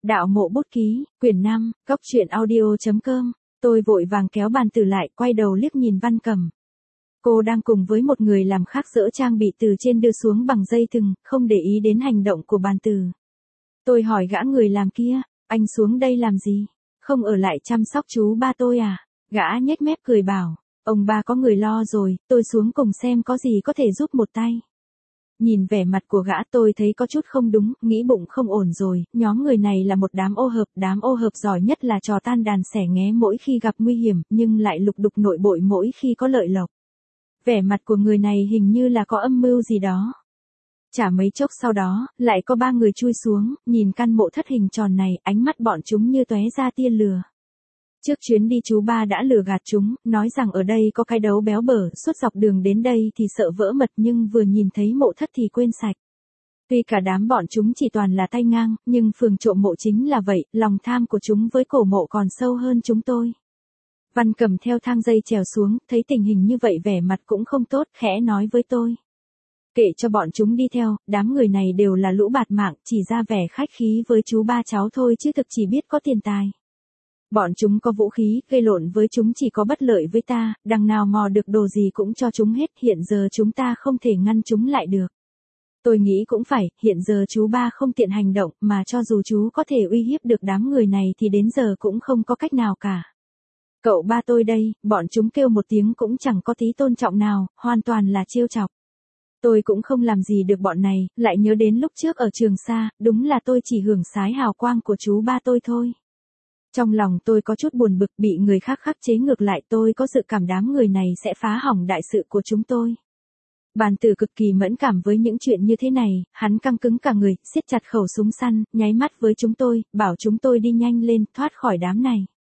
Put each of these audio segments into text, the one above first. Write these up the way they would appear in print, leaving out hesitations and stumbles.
Đạo mộ bút ký, quyển 5, góc truyện audio.com. Tôi vội vàng kéo bàn từ lại, quay đầu liếc nhìn Văn Cẩm. Cô đang cùng với một người làm khác dỡ trang bị từ trên đưa xuống bằng dây thừng, không để ý đến hành động của bàn từ. Tôi hỏi gã người làm kia, anh xuống đây làm gì? Không ở lại chăm sóc chú ba tôi à? Gã nhếch mép cười bảo, ông ba có người lo rồi, tôi xuống cùng xem có gì có thể giúp một tay. Nhìn vẻ mặt của gã tôi thấy có chút không đúng, nghĩ bụng không ổn rồi, nhóm người này là một đám ô hợp giỏi nhất là trò tan đàn xẻ nghé mỗi khi gặp nguy hiểm, nhưng lại lục đục nội bội mỗi khi có lợi lộc. Vẻ mặt của người này hình như là có âm mưu gì đó. Chả mấy chốc sau đó, lại có 3 người chui xuống, nhìn căn mộ thất hình tròn này, ánh mắt bọn chúng như tóe ra tia lửa. Trước chuyến đi chú ba đã lừa gạt chúng, nói rằng ở đây có cái đấu béo bở, suốt dọc đường đến đây thì sợ vỡ mật nhưng vừa nhìn thấy mộ thất thì quên sạch. Tuy cả đám bọn chúng chỉ toàn là tay ngang, nhưng phường trộm mộ chính là vậy, lòng tham của chúng với cổ mộ còn sâu hơn chúng tôi. Văn Cẩm theo thang dây trèo xuống, thấy tình hình như vậy vẻ mặt cũng không tốt, khẽ nói với tôi. Kệ cho bọn chúng đi theo, đám người này đều là lũ bạt mạng, chỉ ra vẻ khách khí với chú ba cháu thôi chứ thực chỉ biết có tiền tài. Bọn chúng có vũ khí, gây lộn với chúng chỉ có bất lợi với ta, đằng nào mò được đồ gì cũng cho chúng hết, hiện giờ chúng ta không thể ngăn chúng lại được. Tôi nghĩ cũng phải, hiện giờ chú ba không tiện hành động, mà cho dù chú có thể uy hiếp được đám người này thì đến giờ cũng không có cách nào cả. Cậu ba tôi đây, bọn chúng kêu một tiếng cũng chẳng có tí tôn trọng nào, hoàn toàn là trêu chọc. Tôi cũng không làm gì được bọn này, lại nhớ đến lúc trước ở Trường Sa, đúng là tôi chỉ hưởng sái hào quang của chú ba tôi thôi. Trong lòng tôi có chút buồn bực bị người khác khắc chế ngược lại, tôi có dự cảm đám người này sẽ phá hỏng đại sự của chúng tôi. Bàn tử cực kỳ mẫn cảm với những chuyện như thế này, hắn căng cứng cả người, siết chặt khẩu súng săn, nháy mắt với chúng tôi, bảo chúng tôi đi nhanh lên, thoát khỏi đám này.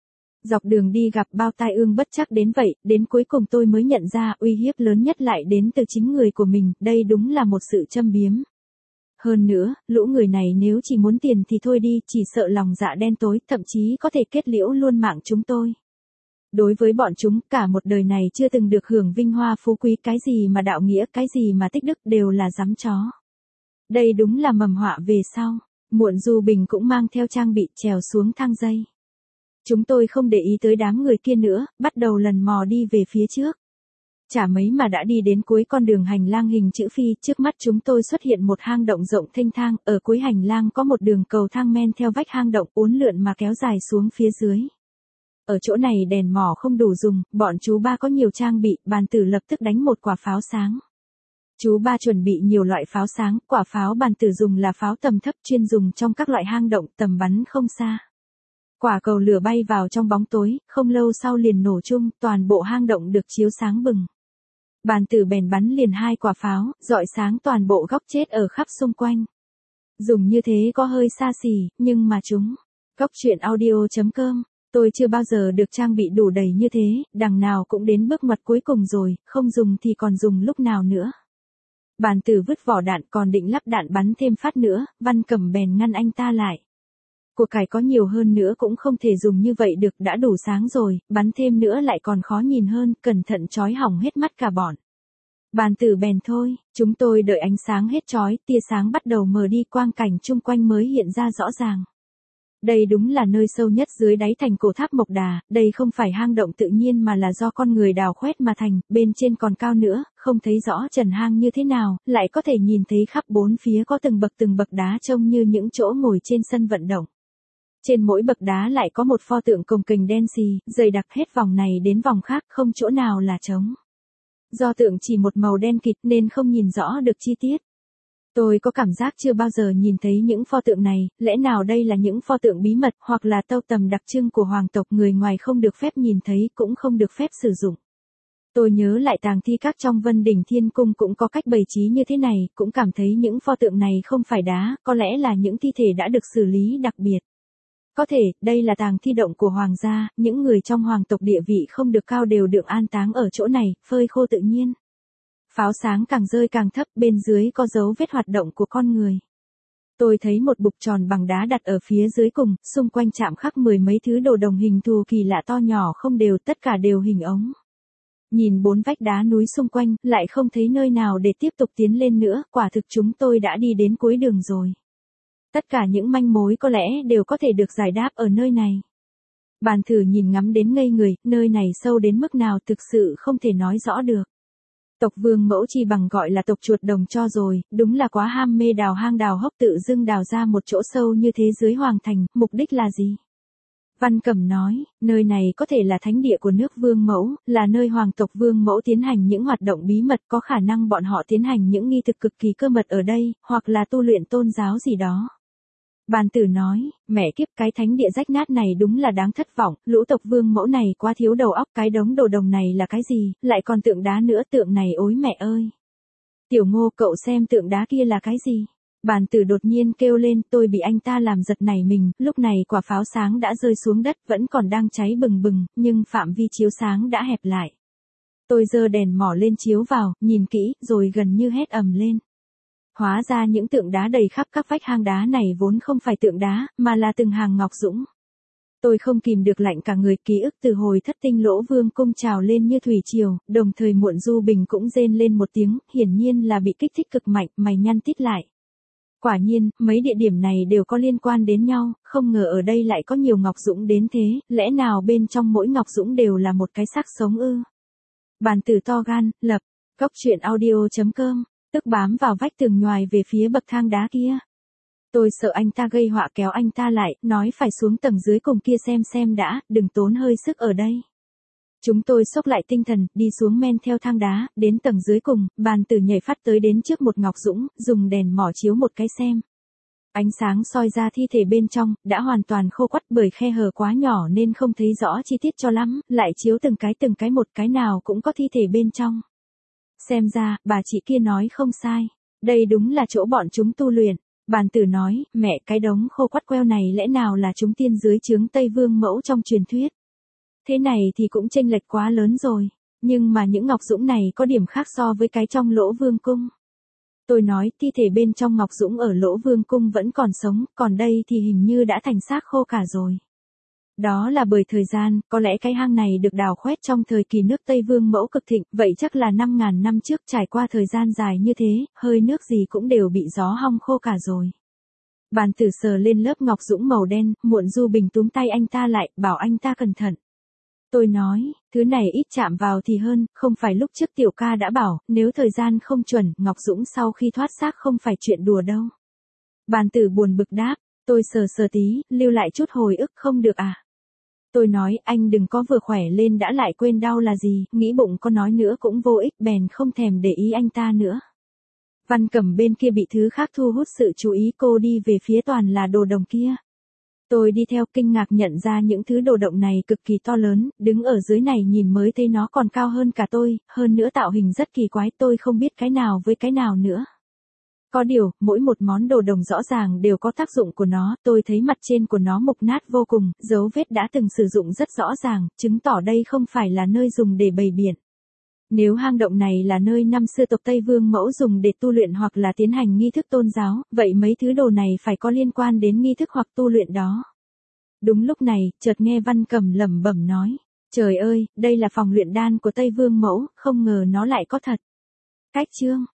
Dọc đường đi gặp bao tai ương bất trắc đến vậy, đến cuối cùng tôi mới nhận ra uy hiếp lớn nhất lại đến từ chính người của mình, đây đúng là một sự châm biếm. Hơn nữa, lũ người này nếu chỉ muốn tiền thì thôi đi, chỉ sợ lòng dạ đen tối, thậm chí có thể kết liễu luôn mạng chúng tôi. Đối với bọn chúng, cả một đời này chưa từng được hưởng vinh hoa phú quý, cái gì mà đạo nghĩa, cái gì mà tích đức đều là giám chó. Đây đúng là mầm họa về sau. Muộn Du Bình cũng mang theo trang bị trèo xuống thang dây. Chúng tôi không để ý tới đám người kia nữa, bắt đầu lần mò đi về phía trước. Chả mấy mà đã đi đến cuối con đường hành lang hình chữ phi, trước mắt chúng tôi xuất hiện một hang động rộng thênh thang, ở cuối hành lang có một đường cầu thang men theo vách hang động uốn lượn mà kéo dài xuống phía dưới. Ở chỗ này đèn mỏ không đủ dùng, bọn chú ba có nhiều trang bị, bàn tử lập tức đánh một quả pháo sáng. Chú ba chuẩn bị nhiều loại pháo sáng, quả pháo bàn tử dùng là pháo tầm thấp chuyên dùng trong các loại hang động, tầm bắn không xa. Quả cầu lửa bay vào trong bóng tối, không lâu sau liền nổ chung, toàn bộ hang động được chiếu sáng bừng. Bàn tử bèn bắn liền 2 quả pháo, rọi sáng toàn bộ góc chết ở khắp xung quanh. Dùng như thế có hơi xa xỉ, nhưng mà chúng. Góc truyện audio.com. Tôi chưa bao giờ được trang bị đủ đầy như thế, đằng nào cũng đến bước ngoặt cuối cùng rồi, không dùng thì còn dùng lúc nào nữa. Bàn tử vứt vỏ đạn còn định lắp đạn bắn thêm phát nữa, Văn Cẩm bèn ngăn anh ta lại. Của cải có nhiều hơn nữa cũng không thể dùng như vậy được, đã đủ sáng rồi, bắn thêm nữa lại còn khó nhìn hơn, cẩn thận chói hỏng hết mắt cả bọn. Bàn tử bèn thôi, chúng tôi đợi ánh sáng hết chói, tia sáng bắt đầu mờ đi, quang cảnh chung quanh mới hiện ra rõ ràng. Đây đúng là nơi sâu nhất dưới đáy thành cổ tháp Mộc Đà, đây không phải hang động tự nhiên mà là do con người đào khoét mà thành, bên trên còn cao nữa, không thấy rõ trần hang như thế nào, lại có thể nhìn thấy khắp bốn phía có từng bậc đá trông như những chỗ ngồi trên sân vận động. Trên mỗi bậc đá lại có một pho tượng cồng kềnh đen xì, dày đặc hết vòng này đến vòng khác, không chỗ nào là trống. Do tượng chỉ một màu đen kịt nên không nhìn rõ được chi tiết. Tôi có cảm giác chưa bao giờ nhìn thấy những pho tượng này, lẽ nào đây là những pho tượng bí mật hoặc là tâu tầm đặc trưng của hoàng tộc, người ngoài không được phép nhìn thấy cũng không được phép sử dụng. Tôi nhớ lại tàng thi các trong Vân Đỉnh Thiên Cung cũng có cách bày trí như thế này, cũng cảm thấy những pho tượng này không phải đá, có lẽ là những thi thể đã được xử lý đặc biệt. Có thể, đây là tàng thi động của hoàng gia, những người trong hoàng tộc địa vị không được cao đều được an táng ở chỗ này, phơi khô tự nhiên. Pháo sáng càng rơi càng thấp, bên dưới có dấu vết hoạt động của con người. Tôi thấy một bục tròn bằng đá đặt ở phía dưới cùng, xung quanh chạm khắc 10 mấy thứ đồ đồng hình thù kỳ lạ to nhỏ không đều, tất cả đều hình ống. Nhìn 4 vách đá núi xung quanh, lại không thấy nơi nào để tiếp tục tiến lên nữa, quả thực chúng tôi đã đi đến cuối đường rồi. Tất cả những manh mối có lẽ đều có thể được giải đáp ở nơi này. Bàn Tử nhìn ngắm đến ngây người, nơi này sâu đến mức nào thực sự không thể nói rõ được. Tộc Vương Mẫu chi bằng gọi là tộc chuột đồng cho rồi, đúng là quá ham mê đào hang đào hốc tự dưng đào ra một chỗ sâu như thế dưới hoàng thành, mục đích là gì? Văn Cẩm nói, nơi này có thể là thánh địa của nước Vương Mẫu, là nơi hoàng tộc Vương Mẫu tiến hành những hoạt động bí mật, có khả năng bọn họ tiến hành những nghi thức cực kỳ cơ mật ở đây, hoặc là tu luyện tôn giáo gì đó. Bàn Tử nói, mẹ kiếp, cái thánh địa rách nát này đúng là đáng thất vọng, lũ tộc Vương Mẫu này quá thiếu đầu óc, cái đống đồ đồng này là cái gì, lại còn tượng đá nữa, tượng này ối mẹ ơi. Tiểu Ngô, cậu xem tượng đá kia là cái gì? Bàn Tử đột nhiên kêu lên, tôi bị anh ta làm giật nảy mình, lúc này quả pháo sáng đã rơi xuống đất, vẫn còn đang cháy bừng bừng, nhưng phạm vi chiếu sáng đã hẹp lại. Tôi giơ đèn mỏ lên chiếu vào, nhìn kỹ, rồi gần như hét ầm lên. Hóa ra những tượng đá đầy khắp các vách hang đá này vốn không phải tượng đá, mà là từng hàng ngọc dũng. Tôi không kìm được lạnh cả người, ký ức từ hồi Thất Tinh Lỗ Vương cung trào lên như thủy triều, đồng thời Muộn Du Bình cũng rên lên một tiếng, hiển nhiên là bị kích thích cực mạnh, mày nhăn tít lại. Quả nhiên, mấy địa điểm này đều có liên quan đến nhau, không ngờ ở đây lại có nhiều ngọc dũng đến thế, lẽ nào bên trong mỗi ngọc dũng đều là một cái xác sống ư? Bàn Tử to gan, lập, góc truyện audio.com, tức bám vào vách tường nhoài về phía bậc thang đá kia. Tôi sợ anh ta gây họa kéo anh ta lại, nói phải xuống tầng dưới cùng kia xem đã, đừng tốn hơi sức ở đây. Chúng tôi xốc lại tinh thần, đi xuống men theo thang đá, đến tầng dưới cùng, Bàn Tử nhảy phát tới đến trước một ngọc dũng, dùng đèn mỏ chiếu một cái xem. Ánh sáng soi ra thi thể bên trong, đã hoàn toàn khô quắt bởi khe hở quá nhỏ nên không thấy rõ chi tiết cho lắm, lại chiếu từng cái một cái nào cũng có thi thể bên trong. Xem ra, bà chị kia nói không sai. Đây đúng là chỗ bọn chúng tu luyện. Bàn Tử nói, mẹ, cái đống khô quắt queo này lẽ nào là chúng tiên dưới trướng Tây Vương Mẫu trong truyền thuyết. Thế này thì cũng chênh lệch quá lớn rồi. Nhưng mà những ngọc dũng này có điểm khác so với cái trong Lỗ Vương cung. Tôi nói, thi thể bên trong ngọc dũng ở Lỗ Vương cung vẫn còn sống, còn đây thì hình như đã thành xác khô cả rồi. Đó là bởi thời gian, có lẽ cái hang này được đào khoét trong thời kỳ nước Tây Vương Mẫu cực thịnh, vậy chắc là 5.000 năm trước, trải qua thời gian dài như thế, hơi nước gì cũng đều bị gió hong khô cả rồi. Bàn Tử sờ lên lớp ngọc dũng màu đen, Muộn Du Bình túm tay anh ta lại, bảo anh ta cẩn thận. Tôi nói, thứ này ít chạm vào thì hơn, không phải lúc trước Tiểu Ca đã bảo, nếu thời gian không chuẩn, ngọc dũng sau khi thoát xác không phải chuyện đùa đâu. Bàn Tử buồn bực đáp, tôi sờ tí, lưu lại chút hồi ức không được à? Tôi nói, anh đừng có vừa khỏe lên đã lại quên đau là gì, nghĩ bụng có nói nữa cũng vô ích, bèn không thèm để ý anh ta nữa. Văn Cẩm bên kia bị thứ khác thu hút sự chú ý, cô đi về phía toàn là đồ đồng kia. Tôi đi theo, kinh ngạc nhận ra những thứ đồ động này cực kỳ to lớn, đứng ở dưới này nhìn mới thấy nó còn cao hơn cả tôi, hơn nữa tạo hình rất kỳ quái, tôi không biết cái nào với cái nào nữa. Có điều, mỗi một món đồ đồng rõ ràng đều có tác dụng của nó, tôi thấy mặt trên của nó mục nát vô cùng, dấu vết đã từng sử dụng rất rõ ràng, chứng tỏ đây không phải là nơi dùng để bày biện. Nếu hang động này là nơi năm xưa tộc Tây Vương Mẫu dùng để tu luyện hoặc là tiến hành nghi thức tôn giáo, vậy mấy thứ đồ này phải có liên quan đến nghi thức hoặc tu luyện đó. Đúng lúc này, chợt nghe Văn Cẩm lẩm bẩm nói, trời ơi, đây là phòng luyện đan của Tây Vương Mẫu, không ngờ nó lại có thật. Cách chương